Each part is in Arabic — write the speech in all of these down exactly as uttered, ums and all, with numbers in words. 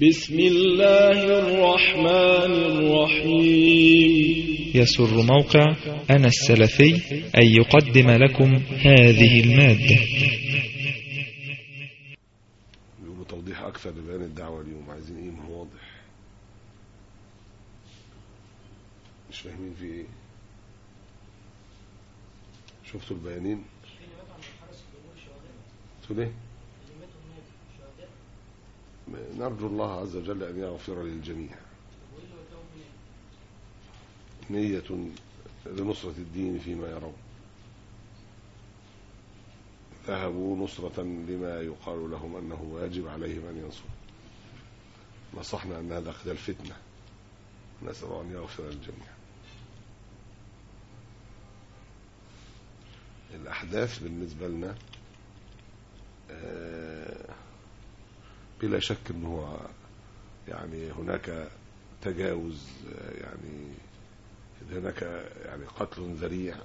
بسم الله الرحمن الرحيم. يسر موقع أنا السلفي أن يقدم لكم هذه المادة. يقولوا توضيح أكثر لبيان الدعوة اليوم، عايزين إيه من واضح؟ مش فاهمين في إيه؟ شفتوا البيانين؟ شفتوا ليه؟ نرجو الله عز وجل أن يغفر للجميع. نية لنصرة الدين فيما يرون، ذهبوا نصرة لما يقال لهم أنه واجب عليهم أن ينصروا. نصحنا أن هذا خلال فتنة، نسأل أن يغفر للجميع. الأحداث بالنسبة لنا بلا شك أنه يعني هناك تجاوز، يعني هناك يعني قتل ذريع،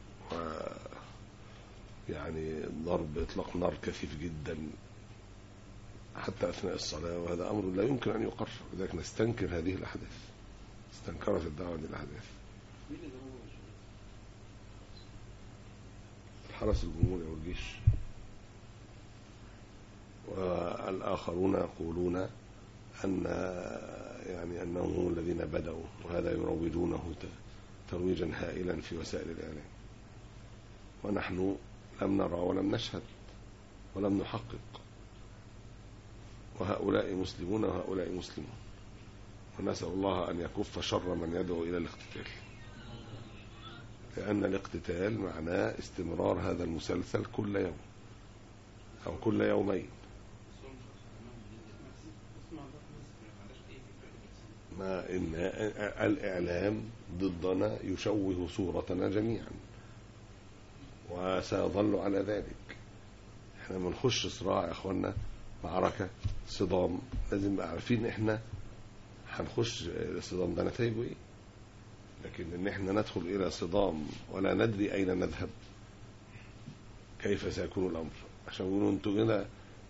ويعني ضرب إطلاق نار كثيف جدا حتى أثناء الصلاة، وهذا أمر لا يمكن أن يقر. لذلك نستنكر هذه الأحداث، استنكرت الدعوة للأحداث. الحرس الجمهوري والجيش، والآخرون يقولون أن يعني أنهم هم الذين بدأوا، وهذا يروجونه ترويجا هائلا في وسائل الإعلام، ونحن لم نرى ولم نشهد ولم نحقق، وهؤلاء مسلمون وهؤلاء مسلمون، ونسأل الله أن يكف شر من يدعو إلى الاقتتال، لأن الاقتتال معناه استمرار هذا المسلسل كل يوم أو كل يومين. ما إن الإعلام ضدنا يشوه صورتنا جميعا، وسيظل على ذلك. احنا بنخش صراع يا اخوانا، معركة صدام، لازم نبقى عارفين احنا هنخش الصدام ده نتائجه ايه. لكن ان احنا ندخل الى صدام ولا ندري اين نذهب، كيف سيكون الامر؟ عشان يقولوا انتوا هنا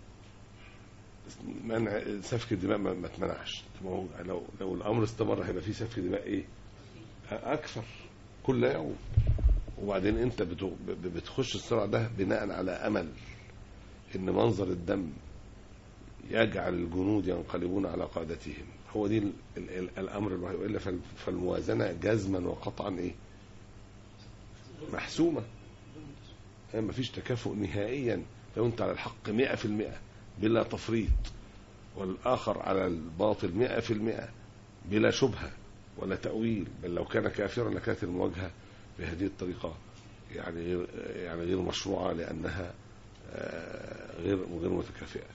منع سفك الدماء ما تمنعش. لو لو الامر استمر هيبقى فيه سفك دماء ايه اكثر كل يوم. وبعدين انت بتخش الصراع ده بناء على امل ان منظر الدم يجعل الجنود ينقلبون على قادتهم. هو دي الامر الوحيد، والا فالموازنه جزما وقطعا ايه محسومه. ما فيش تكافؤ نهائيا. لو انت على الحق مئة في المئة بلا تفريط، والآخر على الباطل مئة في المئة بلا شبهة ولا تأويل، بل لو كان كافرا لكانت المواجهة بهذه الطريقة يعني غير يعني غير مشروعة، لأنها غير غير متكافئة.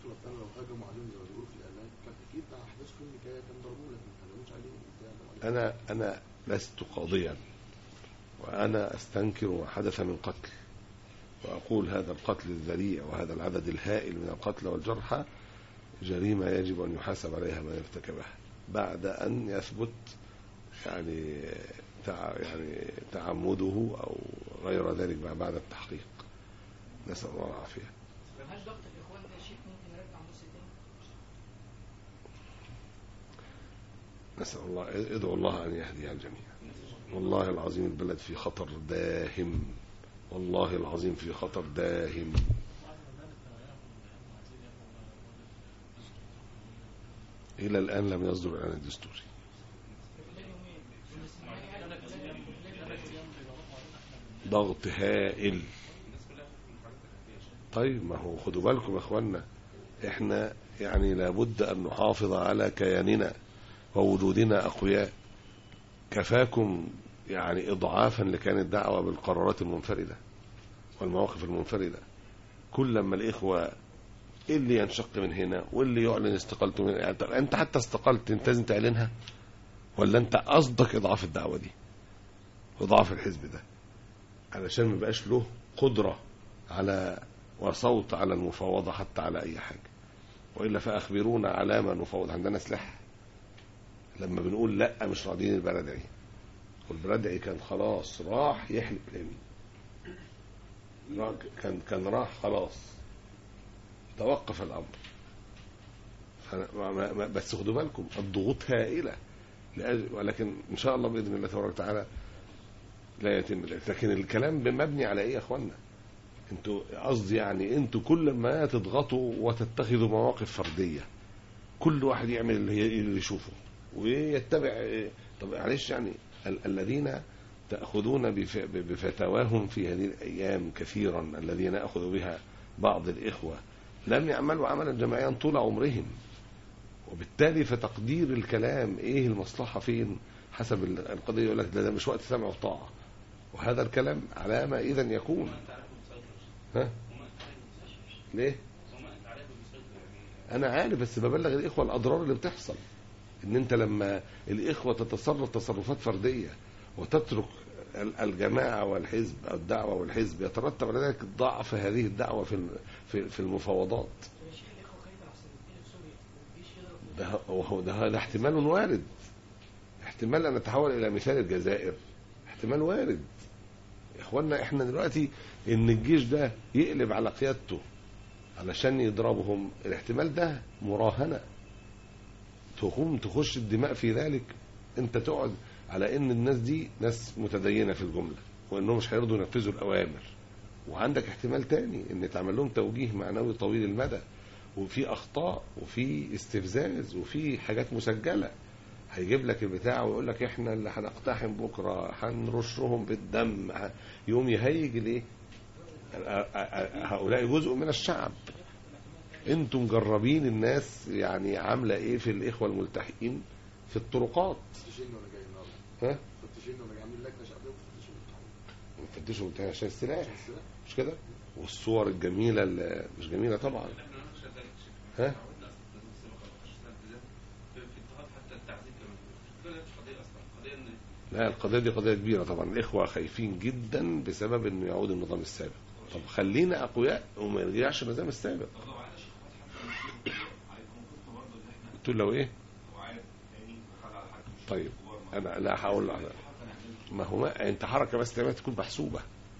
أنا أنا لست قاضيا، وأنا أستنكر ما حدث من قتل، وأقول هذا القتل الذريع وهذا العدد الهائل من القتلى والجرحى جريمة يجب أن يحاسب عليها من ارتكبها، بعد أن يثبت يعني يعني تعمده أو غير ذلك بعد التحقيق. نسأل الله العافية. نسأل الله، ادعو الله أن يهدي الجميع. والله العظيم البلد في خطر داهم، والله العظيم في خطر داهم. إلى الآن لم يصدر الإعلان الدستوري. ضغط هائل. طيب ما هو خدوا بالكم يا اخوانا، احنا يعني لابد أن نحافظ على كياننا ووجودنا أقوياء. كفاكم يعني إضعافا لكان الدعوة بالقرارات المنفردة والمواقف المنفردة. كل لما الإخوة اللي ينشق من هنا واللي يعلن استقالته من يعني أنت حتى استقلت أنت لازم تعلنها، ولا أنت قصدك إضعاف الدعوة دي وإضعاف الحزب ده علشان ما بقاش له قدرة على وصوت على المفاوضة حتى على أي حاجة؟ وإلا فأخبرونا على ما نفاوض. عندنا سلاح لما بنقول لا مش راضيين البلدعي، والبلدعي كان خلاص راح يحلف اليمين، كان كان راح خلاص، توقف الأمر. بس خدوا بالكم الضغوط هائلة، ولكن إن شاء الله بإذن الله تبارك وتعالى لا يتم ذلك. لكن الكلام مبني على إيه يا أخوانا؟ أنتوا قصدي يعني أنتوا كل ما تضغطوا وتتخذوا مواقف فردية، كل واحد يعمل اللي يشوفه ويتبع. طب معلش يعني ال الذين تأخذون بفتواهم في هذه الأيام كثيرا، الذين أخذوا بها بعض الإخوة لم يعملوا عملا جماعيا طول عمرهم، وبالتالي فتقدير الكلام إيه المصلحة فين حسب القضية، يقول لك ده مش وقت سمع وطاعة، وهذا الكلام على ما إذن يكون. ها؟ ليه؟ أنا عارف، بس ببلغ الإخوة الأضرار اللي بتحصل، إن أنت لما الإخوة تتصرف تصرفات فردية وتترك الجماعة والحزب أو الدعوة والحزب، يترتب على ذلك ضعف هذه الدعوة في في المفاوضات. ده هو ده, ده احتمال وارد، احتمال أن نتحول إلى مثال الجزائر، احتمال وارد يا إخوانا. إحنا دلوقتي إن الجيش ده يقلب على قيادته علشان يضربهم، الاحتمال ده مراهنة، تقوم تخش الدماء في ذلك. انت تقعد على ان الناس دي ناس متدينة في الجملة وانهم مش هيرضوا ينفذوا الاوامر، وعندك احتمال تاني ان تعمل لهم توجيه معنوي طويل المدى، وفي اخطاء وفي استفزاز وفي حاجات مسجلة، هيجيب لك البتاع ويقول لك احنا اللي هنقتحم بكرة هنرشهم بالدم، يوم يهيج الايه هؤلاء جزء من الشعب. انتم مجربين الناس يعني عامله ايه في الاخوه الملتحقين في الطرقات. ها فتشوا بتاع عشان السلاح مش كده، والصور الجميله اللي مش جميله طبعا. ها لا القضيه دي قضيه كبيره طبعا، الاخوه خايفين جدا بسبب انه يعود النظام السابق. طب خلينا اقوياء وما يرجعش النظام السابق. قلت له ايه؟ طيب انا لا هقول ما هو ما انت حركه بس تعمل تكون محسوبه.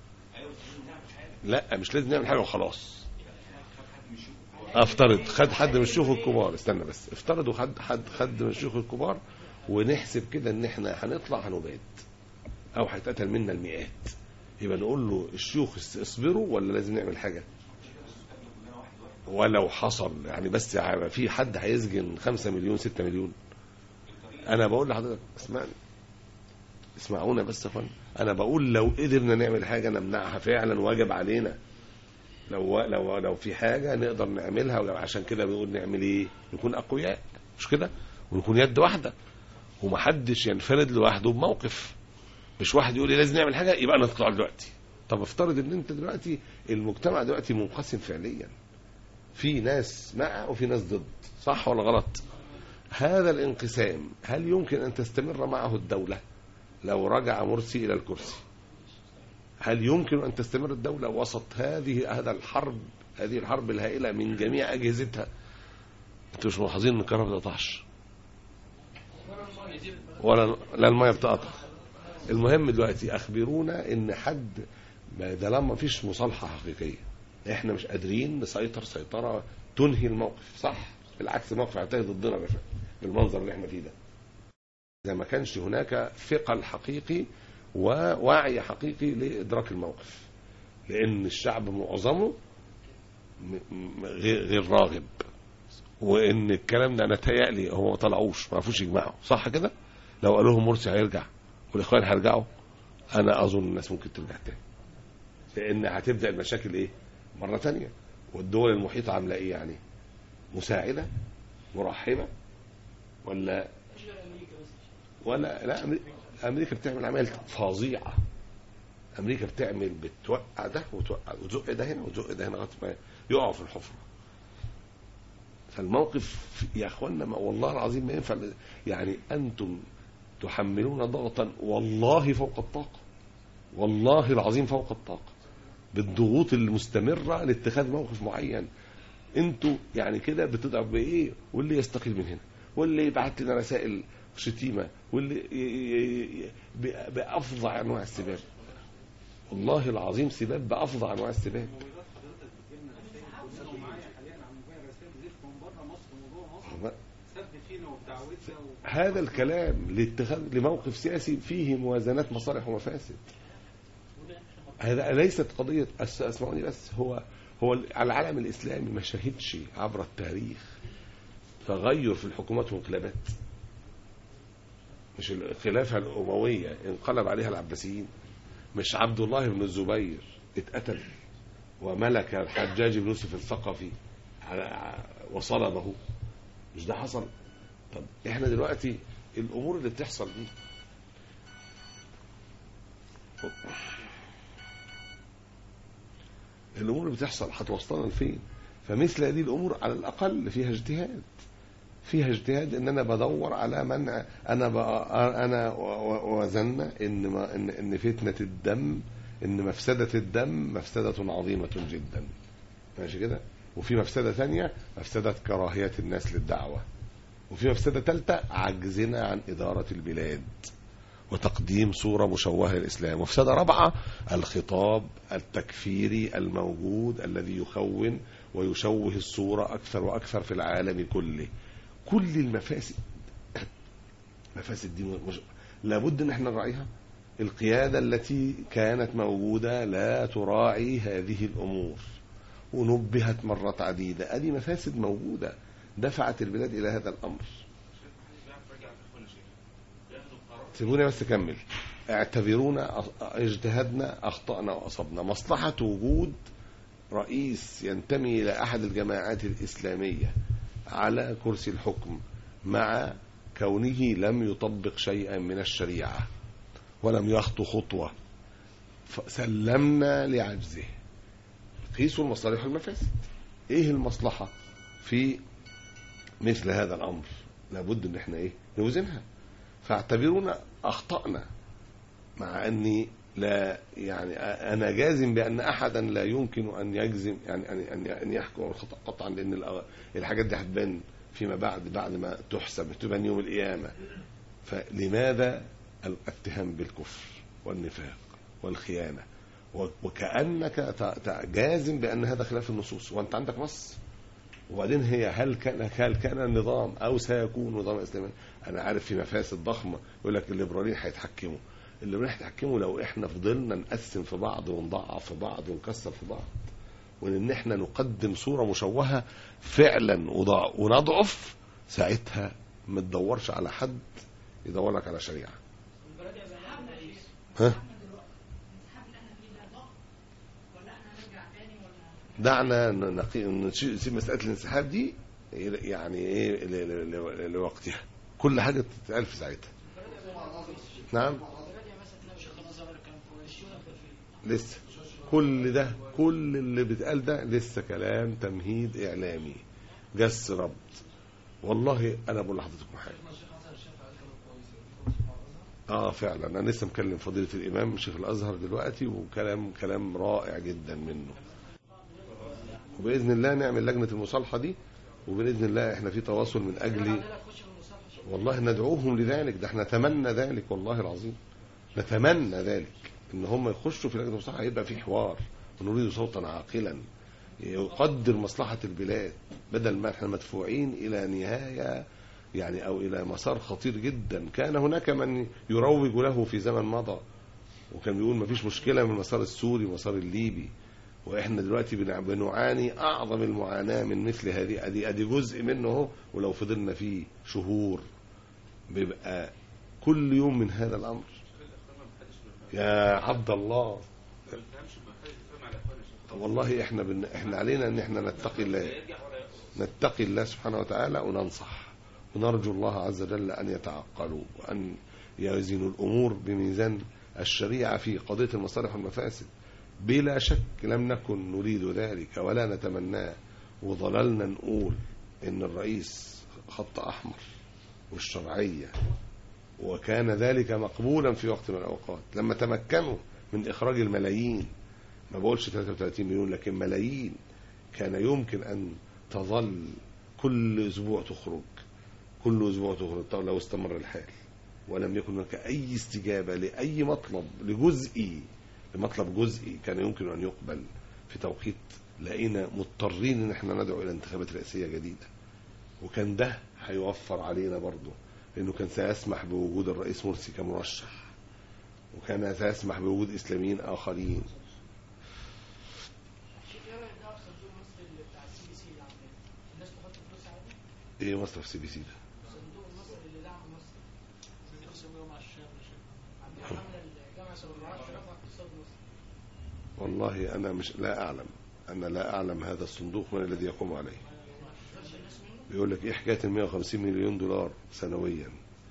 لا مش لازم نعمل حاجه وخلاص. افترض خد حد من الشيوخ الكبار، استنى بس، افترضوا خد حد خد من الشيوخ الكبار ونحسب كده ان احنا هنطلع هنبات او هيتقتل منا المئات، يبقى نقول له الشيوخ اصبروا ولا لازم نعمل حاجه؟ ولو حصل يعني بس يعني في حد هيسجن خمسة مليون ستة مليون. انا بقول لحضرتك اسمعني اسمعونا بس يا اخوان، انا بقول لو قدرنا نعمل حاجه نمنعها فعلا واجب علينا، لو لو لو في حاجه نقدر نعملها، ولو عشان كده بنقول نعمل ايه؟ نكون اقوياء مش كده، ونكون يد واحده ومحدش ينفرد لوحده بموقف، مش واحد يقول لي لازم نعمل حاجه يبقى نطلع دلوقتي. طب افترض ان انت دلوقتي المجتمع دلوقتي منقسم فعليا، في ناس مع وفي ناس ضد، صح ولا غلط؟ هذا الانقسام هل يمكن أن تستمر معه الدولة لو رجع مرسي إلى الكرسي؟ هل يمكن أن تستمر الدولة وسط هذه هذا الحرب هذه الحرب الهائلة من جميع أجهزتها؟ أنتوا مش ملاحظين أن الكهرباء ما بتقطعش ولا لا المية بتقطع؟ المهم دلوقتي أخبرونا إن حد ده لما فيش مصالحة حقيقية احنا مش قادرين نسيطر سيطرة تنهي الموقف، صح؟ بالعكس الموقف هينتهي ضدنا بالمنظر اللي احنا فيه ده، إذا ما كانش هناك ثقل حقيقي ووعي حقيقي لإدراك الموقف، لأن الشعب معظمه غير راغب، وإن الكلام ده نتهيألي هو ما طلعوش ما عرفوش يجمعوا، صح كده؟ لو قالوا لهم مرسي هيرجع والإخوان هيرجعوا، أنا أظن الناس ممكن ترجع تاني، لأن هتبدأ المشاكل إيه؟ مرة تانية. والدول المحيطة عاملة إيه يعني؟ مساعدة مرحبة ولا ولا لا؟ أمريكا بتعمل عمل فظيعة، أمريكا بتعمل بتوقع ده وتوقع وتزق ده هنا وتزق ده هنا لغاية ما يقعوا في الحفرة. فالموقف يا أخوانا والله العظيم ما ينفع، يعني أنتم تحملون ضغطا والله فوق الطاقة، والله العظيم فوق الطاقة، بالضغوط المستمرة لاتخاذ موقف معين. انتوا يعني كده بتضرب بايه، واللي يستقيل من هنا واللي يبعت لنا رسائل شتيمة واللي بأفظع أنواع السباب، والله العظيم سباب بأفظع أنواع السباب. هذا الكلام لاتخاذ لموقف سياسي فيه موازنات مصالح ومفاسد. هذا ليست قضية اسمعوني بس، هو هو العالم الإسلامي ما شهدش عبر التاريخ تغير في الحكومات وانقلابات. مش الخلافة الأموية انقلب عليها العباسيين، مش عبد الله بن الزبير اتقتل وملك الحجاج بن يوسف الثقفي وصلبه، مش ده حصل؟ طب احنا دلوقتي الأمور اللي بتحصل دي الأمور اللي بتحصل هتوصلنا لفين؟ فمثل هذه الأمور على الأقل فيها اجتهاد، فيها اجتهاد ان انا بدور على منع. انا انا وزننا ان ما ان ان فتنه الدم، ان مفسده الدم مفسده عظيمه جدا، ماشي كده. وفي مفسده ثانيه مفسده كراهيه الناس للدعوه، وفي مفسده ثالثه عجزنا عن اداره البلاد وتقديم صوره مشوهه للاسلام، ومفسده رابعه الخطاب التكفيري الموجود الذي يخون ويشوه الصوره اكثر واكثر في العالم كله. كل المفاسد مفاسد دي مش... لابد ان احنا نراعيها. القيادة التي كانت موجودة لا تراعي هذه الامور ونبهت مرات عديدة، ادي مفاسد موجودة دفعت البلاد الى هذا الامر. سيبوني بس اكمل. اعتبرونا اجتهدنا اخطأنا واصبنا. مصلحة وجود رئيس ينتمي الى احد الجماعات الاسلامية على كرسي الحكم مع كونه لم يطبق شيئا من الشريعة ولم يخطو خطوة، سلمنا لعجزه. قيسوا المصالح والمفاسد. ايه المصلحة في مثل هذا الامر؟ لابد ان احنا ايه نوزنها. فاعتبرونا اخطأنا، مع اني لا يعني انا جازم بان احدا لا يمكن ان يجزم يعني ان ان يحكم الخطأ قطعا، لان الحاجات دي هتبان فيما بعد بعد ما تحسب تبان يوم القيامه. فلماذا الاتهام بالكفر والنفاق والخيانه وكانك جازم بان هذا خلاف النصوص وانت عندك نص؟ وبعدين هي هل كان هل كان النظام او سيكون نظام اسلامي؟ انا عارف في مفاسد ضخمه، يقول لك الليبراليين هيتحكموا. اللي راح يتحكموا لو احنا فضلنا نقسم في بعض ونضعف في بعض ونكسر في بعض، وان احنا نقدم صورة مشوهة فعلا ونضعف، ساعتها ما تدورش على حد يدور لك على شريعة. ها؟ دعنا نسيب مسألة الانسحاب دي يعني ايه لوقتها، كل حاجة تتقال في ساعتها. نعم لسه كل ده كل اللي بيتقال ده لسه كلام تمهيد اعلامي جس ربط. والله انا بقول لحضرتكم حاجه اه فعلا انا لسه مكلم فضيله الامام شيخ الازهر دلوقتي، وكلام كلام رائع جدا منه. وباذن الله نعمل لجنه المصالحه دي، وباذن الله احنا في تواصل من اجل والله ندعوهم لذلك. ده احنا نتمنى ذلك والله العظيم، نتمنى ذلك ان هم يخشوا في لجنه المصالحه، يبقى في حوار ونريد صوتا عاقلا يقدر مصلحه البلاد، بدل ما احنا مدفوعين الى نهايه يعني او الى مسار خطير جدا. كان هناك من يروج له في زمن مضى وكان بيقول ما فيش مشكله من المسار السوري ومسار الليبي، واحنا دلوقتي بنعاني اعظم المعاناه من مثل هذه. ادي ادي جزء منه، ولو فضلنا فيه شهور بيبقى كل يوم من هذا الامر. يا عبد الله والله احنا بن... احنا علينا ان احنا نتقي الله نتقي الله سبحانه وتعالى وننصح، ونرجو الله عز وجل ان يتعقلوا وان يوزنوا الامور بميزان الشريعه في قضيه المصالح والمفاسد. بلا شك لم نكن نريد ذلك ولا نتمناه، وظللنا نقول ان الرئيس خط احمر والشرعيه، وكان ذلك مقبولا في وقت من الأوقات لما تمكنوا من إخراج الملايين. ما بقولش ثلاثة وثلاثين مليون لكن ملايين، كان يمكن أن تظل كل أسبوع تخرج كل أسبوع تخرج طب لو استمر الحال ولم يكن هناك أي استجابة لأي مطلب لجزئي لمطلب جزئي كان يمكن أن يقبل في توقيت. لقينا مضطرين أن احنا ندعو إلى انتخابات رئاسية جديدة، وكان ده هيوفر علينا برضه، لأنه كان سيسمح بوجود الرئيس مرسي كمرشح، وكان سيسمح بوجود إسلاميين آخرين. ايه مصرف سي بي سي ده؟ صندوق مصر اللي دعم مصر. صندوق مع الشام عم عمل الجامعة سبعة رفع اقتصاد مصر. والله أنا مش لا أعلم، أنا لا أعلم هذا الصندوق من الذي يقوم عليه. بيقول لك إيه حكاية ال مئة وخمسين مليون دولار سنويا؟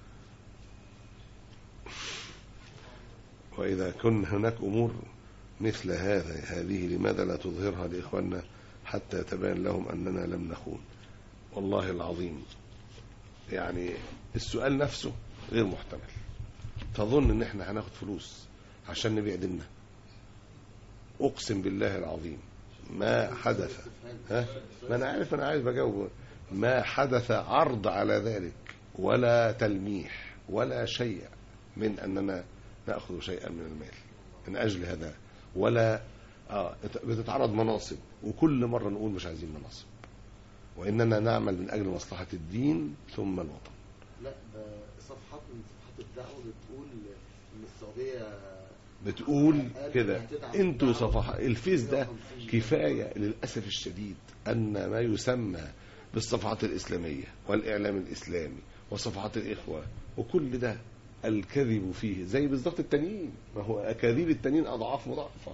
وإذا كن هناك أمور مثل هذا هذه لماذا لا تظهرها لإخواننا حتى يتبين لهم أننا لم نخون؟ والله العظيم يعني السؤال نفسه غير محتمل. تظن ان احنا هناخد فلوس عشان نبيع ديننا؟ اقسم بالله العظيم ما حدث. ها ما انا عارف، انا عايز بجاوب. ما حدث عرض على ذلك ولا تلميح ولا شيء من اننا ناخذ شيئا من المال من اجل هذا، ولا آه بتتعرض مناصب، وكل مره نقول مش عايزين مناصب، وإننا نعمل من أجل مصلحة الدين ثم الوطن. لا ده صفحات من صفحات الدعوة بتقول إن السعودية بتقول كده. انتوا صفحات الفيس ده كفاية للأسف الشديد أن ما يسمى بالصفحات الإسلامية والإعلام الإسلامي وصفحات الإخوة وكل ده الكذب فيه زي بالضبط التانيين، ما هو أكاذيب التانيين أضعاف مضاعفة.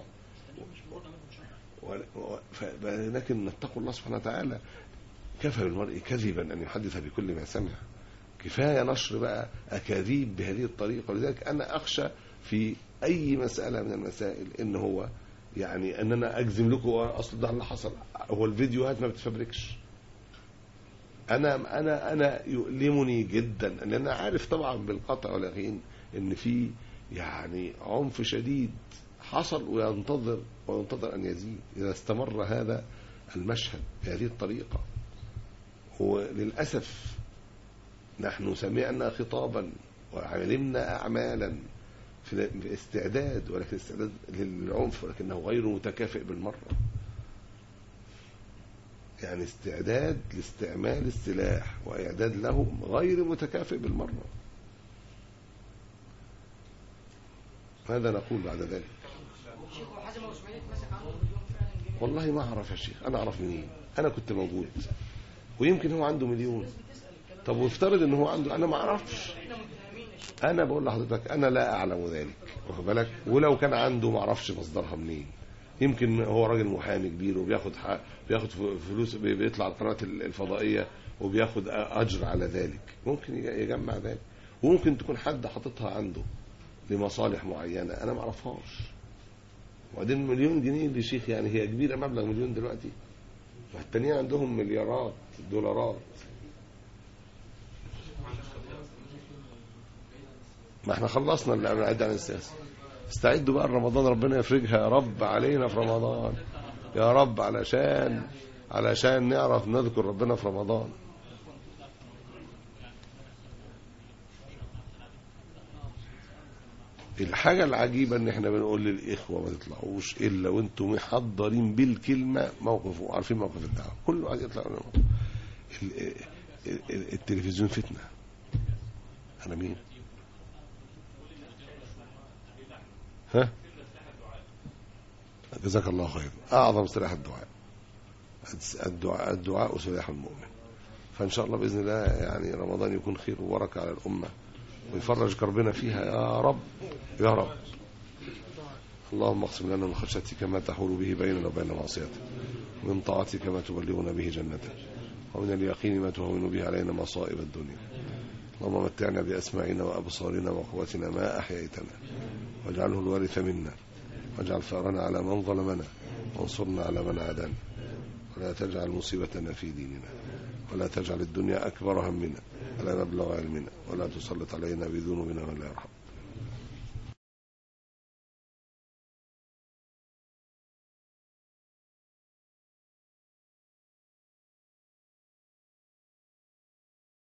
ولكن نتقوا الله سبحانه وتعالى. كفى بالمرء كذبا أن يحدث بكل ما سمع. كفاية نشر بقى أكاذيب بهذه الطريقة. ولذلك أنا أخشى في أي مسألة من المسائل إن هو يعني أن أنا أجزم لكم أصل ده اللي حصل. هو الفيديوهات ما بتفبركش. أنا أنا أنا يؤلمني جدا أن أنا عارف طبعا بالقطع واليقين إن في يعني عنف شديد حصل وينتظر وينتظر أن يزيد إذا استمر هذا المشهد بهذه الطريقة. وللأسف نحن سمعنا خطابا وعلمنا أعمالا في استعداد، ولكن استعداد للعنف ولكنه غير متكافئ بالمرة. يعني استعداد لاستعمال السلاح وإعداد له غير متكافئ بالمرة. ماذا نقول بعد ذلك؟ والله ما أعرف يا شيخ. أنا أعرف منين؟ أنا كنت موجود ويمكن هو عنده مليون. طب وافترض ان هو عنده، انا ما اعرفش. انا بقول لحضرتك انا لا اعلم ذلك، واخد بالك؟ ولو كان عنده ما اعرفش مصدرها منين. يمكن هو راجل محامي كبير وبياخد بياخد فلوس، بيطلع القنوات الفضائيه وبياخد اجر على ذلك. ممكن يجمع ذلك، وممكن تكون حد حاططها عنده لمصالح معينه انا ما اعرفهاش. وبعدين مليون جنيه لشيخ يعني هي كبيره، مبلغ مليون دلوقتي. والتانيين عندهم مليارات دولارات. ما احنا خلصنا اللي بنعد عن السياسة. استعدوا بقى رمضان، ربنا يفرجها يا رب علينا في رمضان يا رب، علشان علشان نعرف نذكر ربنا في رمضان. الحاجة العجيبة ان احنا بنقول للإخوة ما تطلعوش إلا وانتم محضرين بالكلمة موقفه، عارفين موقف الدعوة، كله عايز يطلع. التلفزيون فتنة. أنا مين؟ ها؟ جزاك الله خير. أعظم سلاح الدعاء. الدعاء الدعاء سلاح المؤمن. فإن شاء الله بإذن الله يعني رمضان يكون خير وبركة على الأمة ويفرج كربنا فيها يا رب يا رب. اللهم اقسم لنا من خشيتك ما تحول به بيننا وبين معصيتك، ومن طاعتك ما تبلغنا به جنتك، ومن اليقين ما تهون به علينا مصائب الدنيا. اللهم متعنا بأسماعنا وأبصارنا وقوتنا ما أحييتنا، واجعله الوارث منا، واجعل ثارنا على من ظلمنا، وانصرنا على من عادانا، ولا تجعل مصيبتنا في ديننا، ولا تجعل الدنيا أكبر همنا ولا مبلغ علمنا، ولا تسلط علينا بذنوبنا من لا يرحم.